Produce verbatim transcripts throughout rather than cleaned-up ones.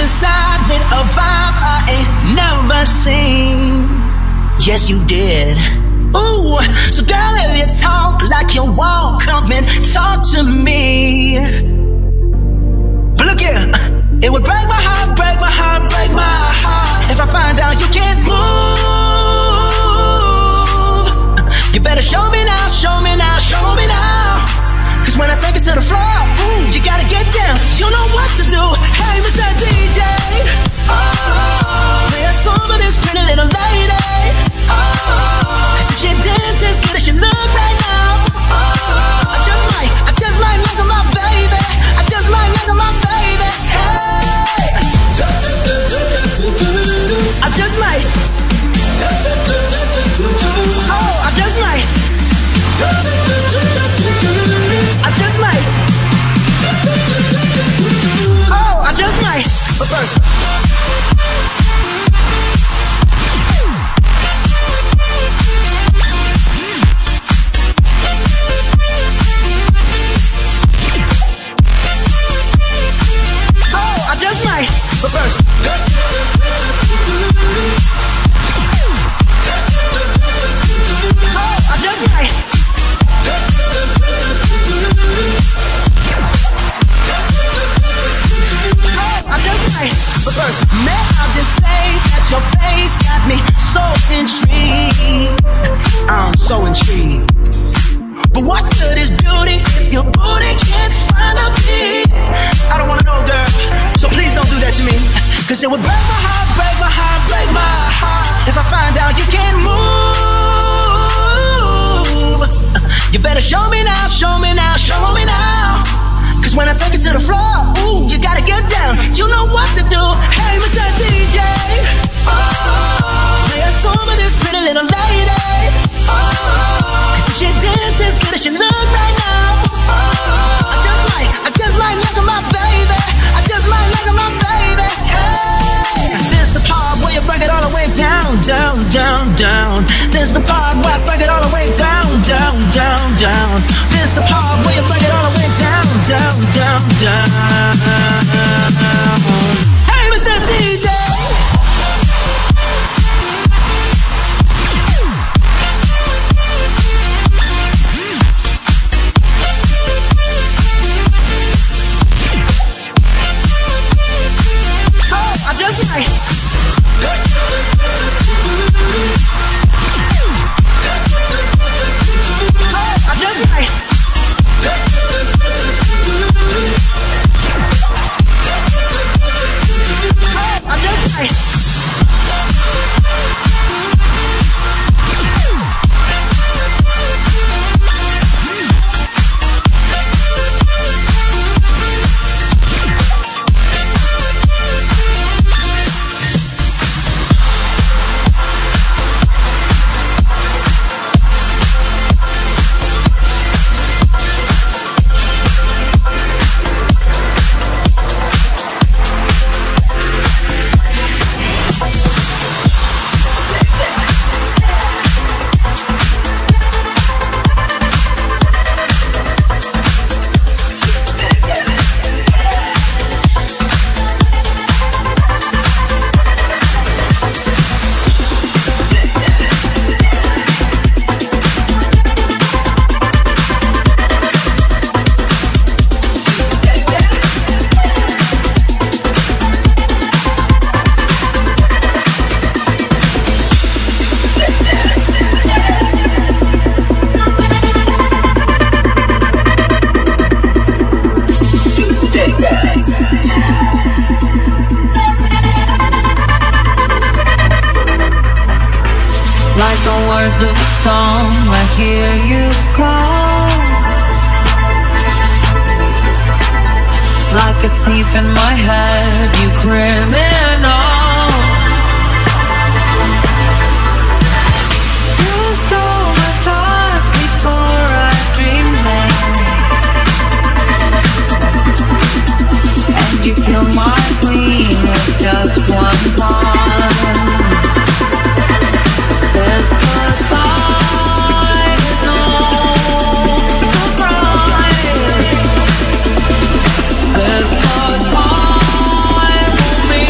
inside with a vibe I ain't never seen. Yes, you did. Ooh, so girl, if you talk like you won't, come and talk to me. But look here, it would break my heart, break my heart, break my heart if I find out you can't move. You better show me now, show me now, show me now. Cause when I take it to the floor, ooh, you gotta get down. You know what to do. Hey, Mister D J, oh, play a song for this pretty little lady. Oh, cause if she dances as good as she look right now, oh, I just might, I just might look at my baby. I just might look at my baby. Hey, I just might. Oh, I just might. I just might. Oh, I just might. But first, oh, I just might. But first, oh, I just might. I just might, but first, may I just say that your face got me so intrigued. I'm so intrigued. But what good is beauty if your booty can't find a beat? I don't wanna know, girl, so please don't do that to me. Cause it would break my heart, break my heart, break my heart if I find out you can't move. You better show me now, show me now, show me now. Cause when I take it to the floor, ooh, you gotta get down. You know what to do. Hey, Mister D J, oh, play a song for this pretty little lady. Oh, cause if she dances as good as she look right now, oh, I just might, I just might look at my baby. I just might look at my baby. Hey, this the part where you break it all the way down, down, down, down. This the part where I break it all the way down, down, down, down. This the part where you break it all the way down, down, down, down. Hey, Mister D J. Oh, I just might. Oh, I just might. I just might. Of a song, I hear you call, like a thief in my head, you criminal. You stole my thoughts before I dreamed them, and you killed my queen with just one punch. This goodbye is no surprise. This goodbye will be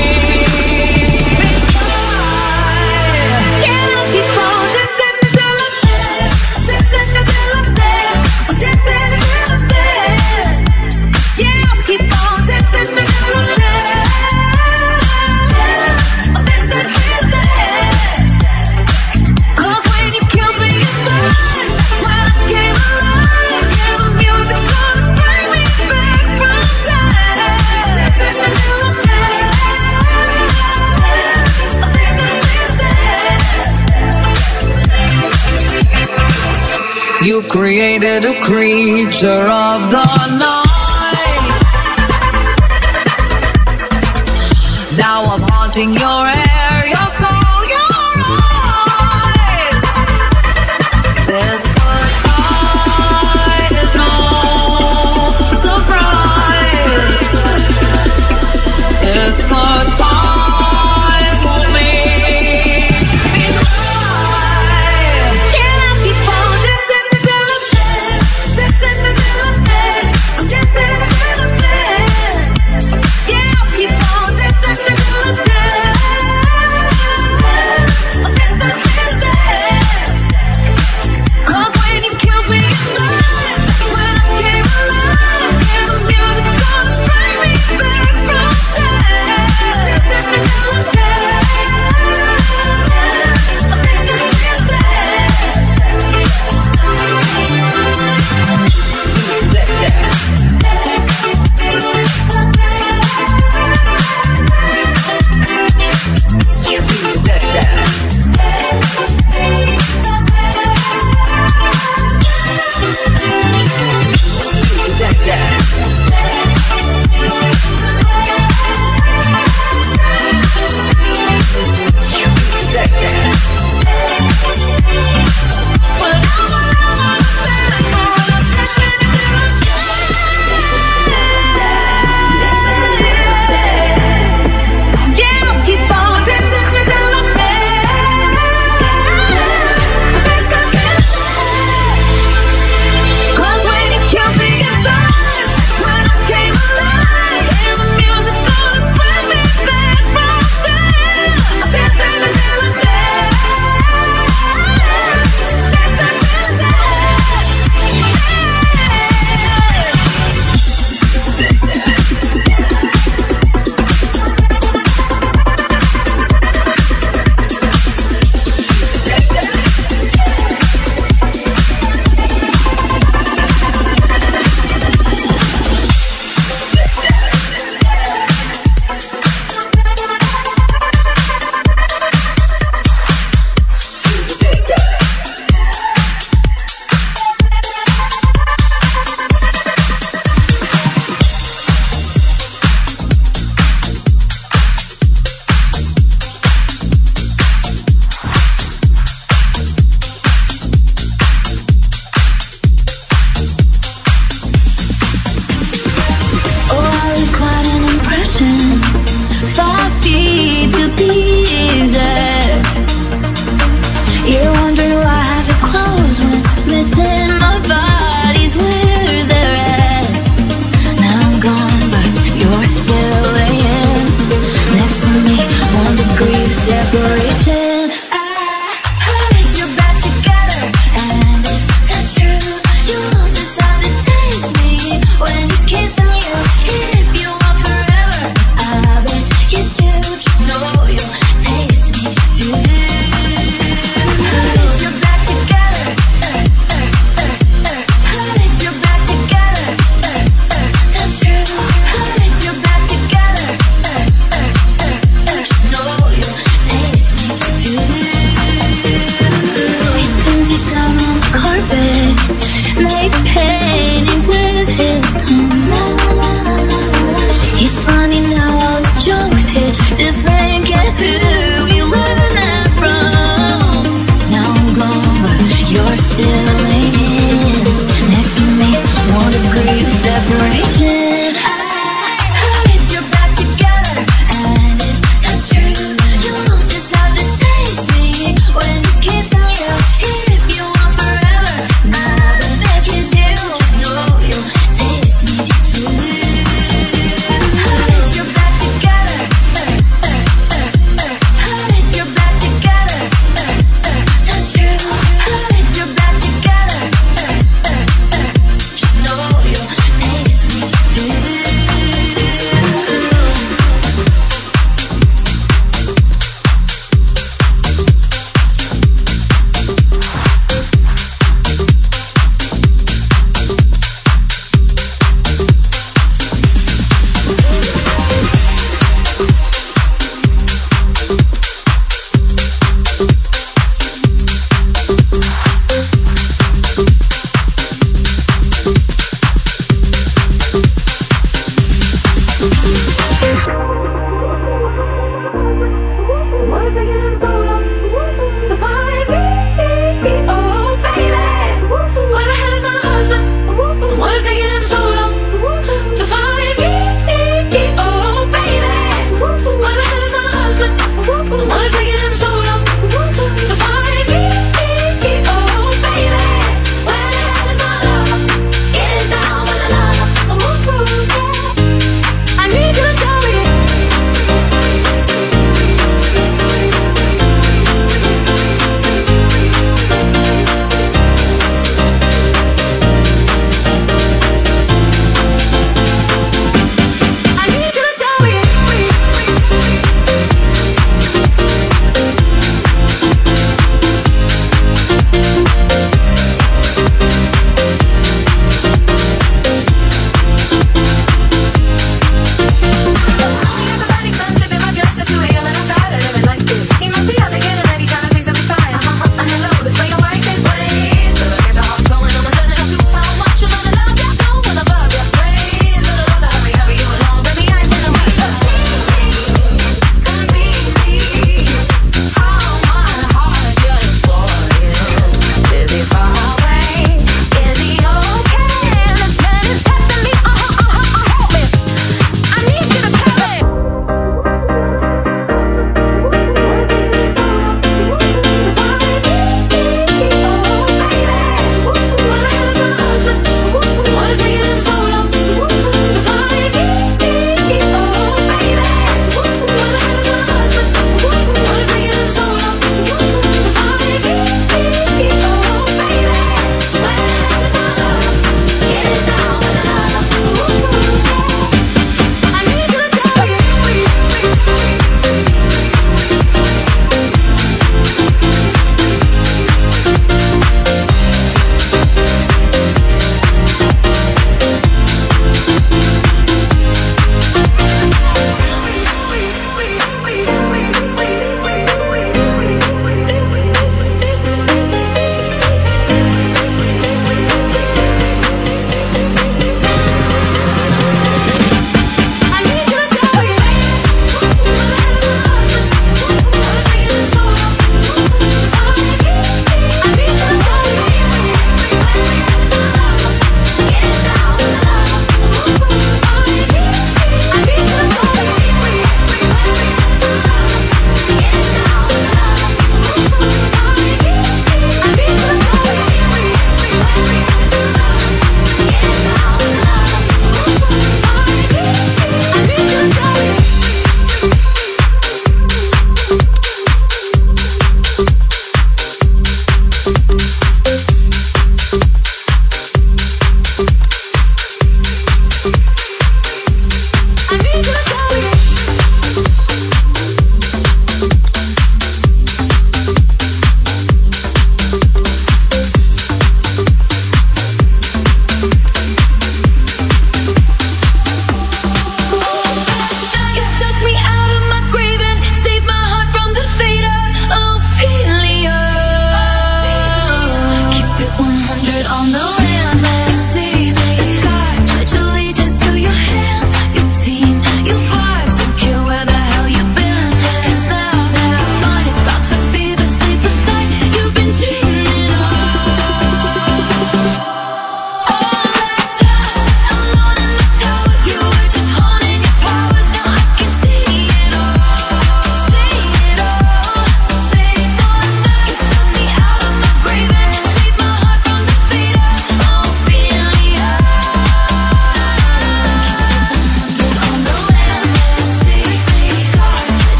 You've created a creature of the night. Now I'm haunting your air, your soul, your eyes. This goodbye is no surprise. This goodbye will make me cry. Can I keep on dancing until I'm dead? Dancing until I'm dead. I'm dancing until I'm dead. Yeah, I'll keep on dancing until I'm dead.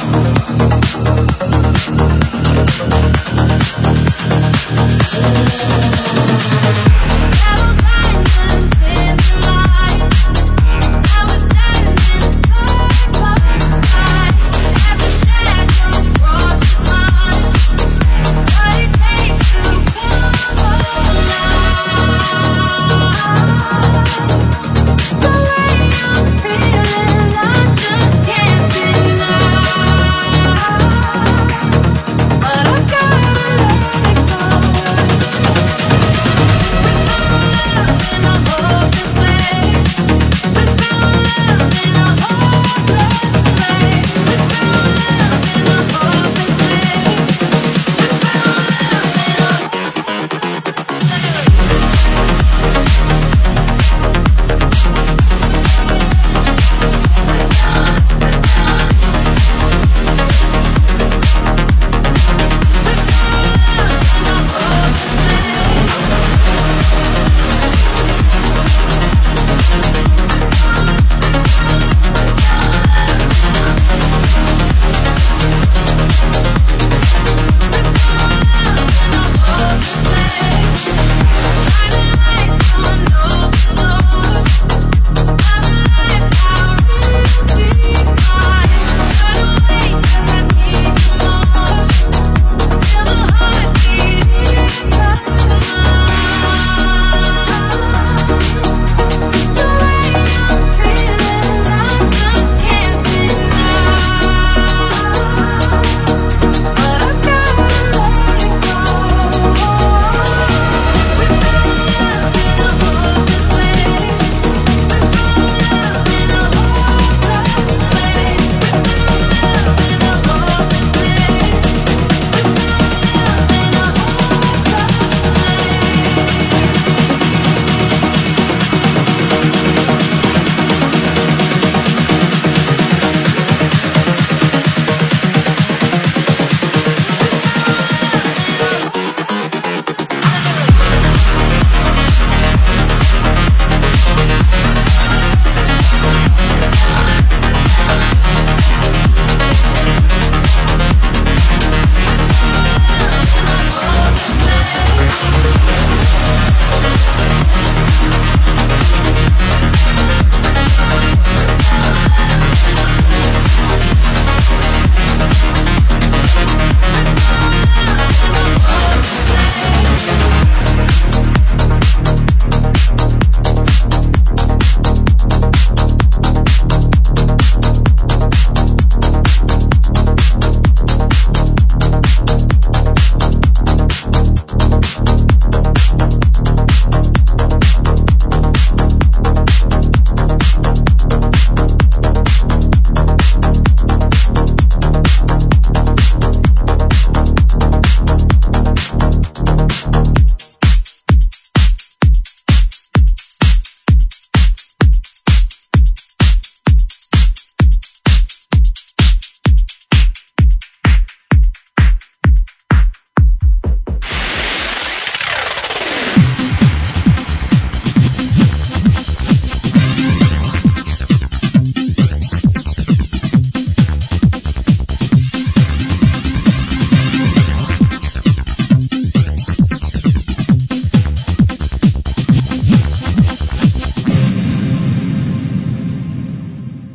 We'll be right back.